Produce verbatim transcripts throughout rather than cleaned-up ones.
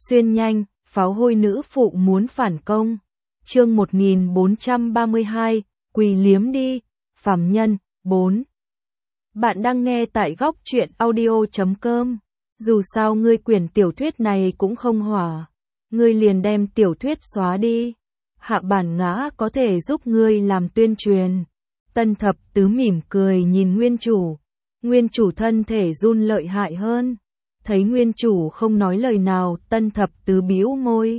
Xuyên nhanh, pháo hôi nữ phụ muốn phản công. Chương một nghìn bốn trăm ba mươi hai, quỳ liếm đi, phàm nhân, bốn. Bạn đang nghe tại góc truyện audio chấm com. Dù sao ngươi quyển tiểu thuyết này cũng không hỏa, ngươi liền đem tiểu thuyết xóa đi. Hạ bản ngã có thể giúp ngươi làm tuyên truyền. Tân Thập Tứ mỉm cười nhìn nguyên chủ. Nguyên chủ thân thể run lợi hại hơn. Thấy nguyên chủ không nói lời nào, Tân Thập Tứ bĩu môi.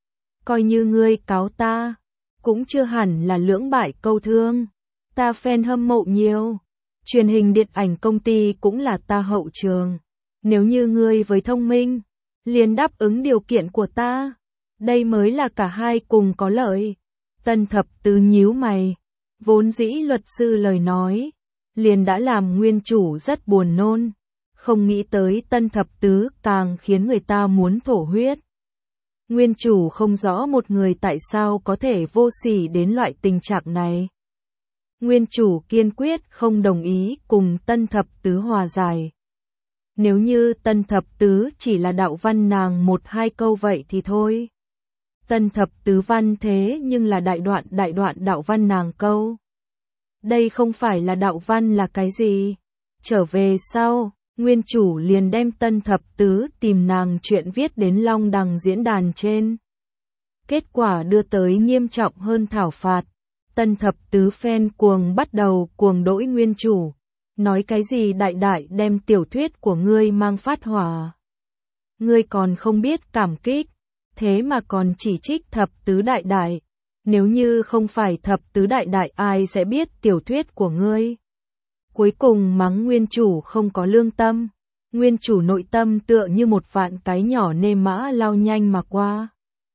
Coi như ngươi cáo ta, cũng chưa hẳn là lưỡng bại câu thương. Ta fan hâm mộ nhiều. Truyền hình điện ảnh công ty cũng là ta hậu trường. Nếu như ngươi với thông minh, liền đáp ứng điều kiện của ta. Đây mới là cả hai cùng có lợi. Tân Thập Tứ nhíu mày. Vốn dĩ luật sư lời nói, liền đã làm nguyên chủ rất buồn nôn. Không nghĩ tới Tân Thập Tứ càng khiến người ta muốn thổ huyết. Nguyên chủ không rõ một người tại sao có thể vô sỉ đến loại tình trạng này. Nguyên chủ kiên quyết không đồng ý cùng Tân Thập Tứ hòa giải. Nếu như Tân Thập Tứ chỉ là đạo văn nàng một hai câu vậy thì thôi. Tân Thập Tứ văn thế nhưng là đại đoạn đại đoạn đạo văn nàng câu. Đây không phải là đạo văn là cái gì. Trở về sau, nguyên chủ liền đem Tân Thập Tứ tìm nàng chuyện viết đến long đằng diễn đàn trên. Kết quả đưa tới nghiêm trọng hơn thảo phạt. Tân Thập Tứ fan cuồng bắt đầu cuồng đỗi nguyên chủ. Nói cái gì đại đại đem tiểu thuyết của ngươi mang phát hỏa. Ngươi còn không biết cảm kích, thế mà còn chỉ trích Thập Tứ đại đại. Nếu như không phải Thập Tứ đại đại ai sẽ biết tiểu thuyết của ngươi. Cuối cùng mắng nguyên chủ không có lương tâm. Nguyên chủ nội tâm tựa như một vạn cái nhỏ nê mã lao nhanh mà qua.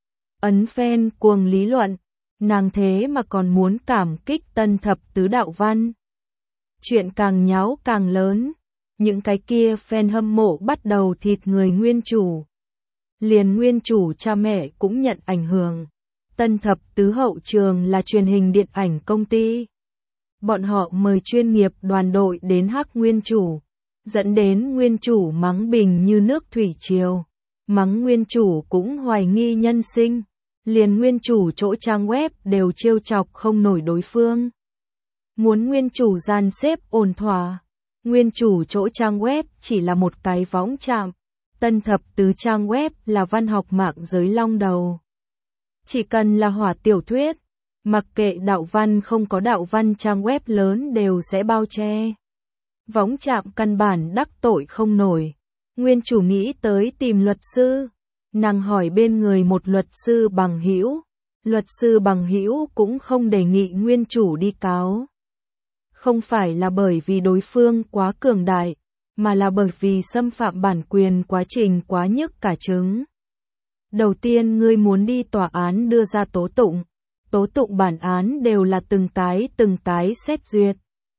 Ấn fan cuồng lý luận, nàng thế mà còn muốn cảm kích Tân Thập Tứ đạo văn. Chuyện càng nháo càng lớn, những cái kia fan hâm mộ bắt đầu thịt người nguyên chủ. Liền nguyên chủ cha mẹ cũng nhận ảnh hưởng. Tân Thập Tứ hậu trường là truyền hình điện ảnh công ty. Bọn họ mời chuyên nghiệp đoàn đội đến hắc nguyên chủ, dẫn đến nguyên chủ mắng bình như nước thủy triều. Mắng nguyên chủ cũng hoài nghi nhân sinh, liền nguyên chủ chỗ trang web đều trêu chọc không nổi đối phương. Muốn nguyên chủ gian xếp ổn thỏa, nguyên chủ chỗ trang web chỉ là một cái võng chạm. Tân Thập Tứ trang web là văn học mạng giới long đầu. Chỉ cần là hỏa tiểu thuyết, mặc kệ đạo văn không có đạo văn trang web lớn đều sẽ bao che. Võng chạm căn bản đắc tội không nổi. Nguyên chủ nghĩ tới tìm luật sư. Nàng hỏi bên người một luật sư bằng hữu. Luật sư bằng hữu cũng không đề nghị nguyên chủ đi cáo. Không phải là bởi vì đối phương quá cường đại, mà là bởi vì xâm phạm bản quyền quá trình quá nhức cả trứng. Đầu tiên ngươi muốn đi tòa án đưa ra tố tụng. Tố tụng bản án đều là từng cái từng cái xét duyệt.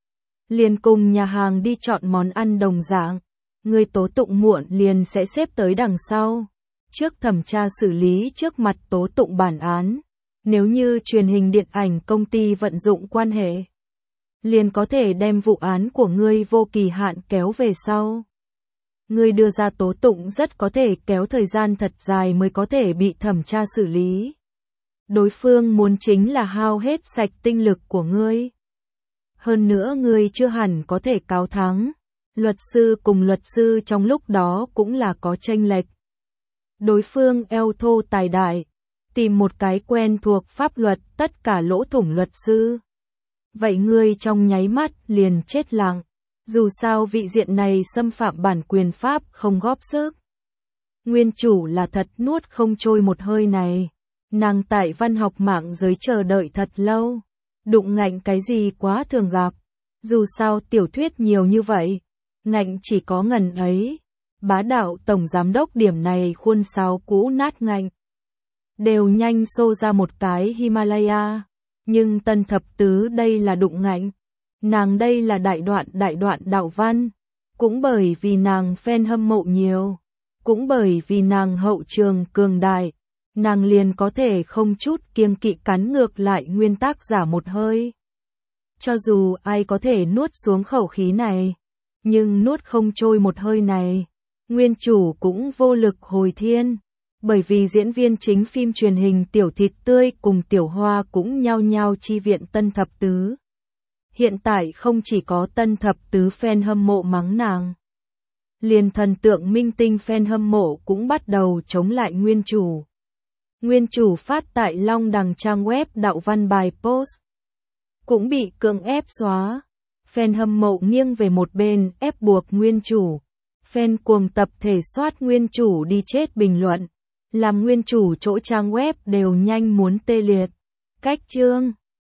Liền cùng nhà hàng đi chọn món ăn đồng dạng. Ngươi tố tụng muộn liền sẽ xếp tới đằng sau. Trước thẩm tra xử lý trước mặt tố tụng bản án. Nếu như truyền hình điện ảnh công ty vận dụng quan hệ, liền có thể đem vụ án của ngươi vô kỳ hạn kéo về sau. Ngươi đưa ra tố tụng rất có thể kéo thời gian thật dài mới có thể bị thẩm tra xử lý. Đối phương muốn chính là hao hết sạch tinh lực của ngươi. Hơn nữa ngươi chưa hẳn có thể cáo thắng. Luật sư cùng luật sư trong lúc đó cũng là có chênh lệch. Đối phương eo thô tài đại, tìm một cái quen thuộc pháp luật tất cả lỗ thủng luật sư. Vậy ngươi trong nháy mắt liền chết lặng. Dù sao vị diện này xâm phạm bản quyền pháp không góp sức. Nguyên chủ là thật nuốt không trôi một hơi này. Nàng tại văn học mạng giới chờ đợi thật lâu. Đụng ngạnh cái gì quá thường gặp. Dù sao tiểu thuyết nhiều như vậy, ngạnh chỉ có ngần ấy. Bá đạo tổng giám đốc điểm này khuôn sáo cũ nát ngạnh. Đều nhanh xô ra một cái Himalaya. Nhưng Tân Thập Tứ đây là đụng ngạnh. Nàng đây là đại đoạn đại đoạn đạo văn. Cũng bởi vì nàng fan hâm mộ nhiều. Cũng bởi vì nàng hậu trường cường đại. Nàng liền có thể không chút kiêng kỵ cắn ngược lại nguyên tác giả một hơi. Cho dù ai có thể nuốt xuống khẩu khí này, nhưng nuốt không trôi một hơi này, nguyên chủ cũng vô lực hồi thiên. Bởi vì diễn viên chính phim truyền hình Tiểu Thịt Tươi cùng Tiểu Hoa cũng nhao nhao chi viện Tân Thập Tứ. Hiện tại không chỉ có Tân Thập Tứ fan hâm mộ mắng nàng. Liền thần tượng minh tinh fan hâm mộ cũng bắt đầu chống lại nguyên chủ. Nguyên chủ phát tại Long Đằng trang web đạo văn bài post. Cũng bị cưỡng ép xóa. Fan hâm mộ nghiêng về một bên ép buộc nguyên chủ. Fan cuồng tập thể soát nguyên chủ đi chết bình luận. Làm nguyên chủ chỗ trang web đều nhanh muốn tê liệt. Cách chương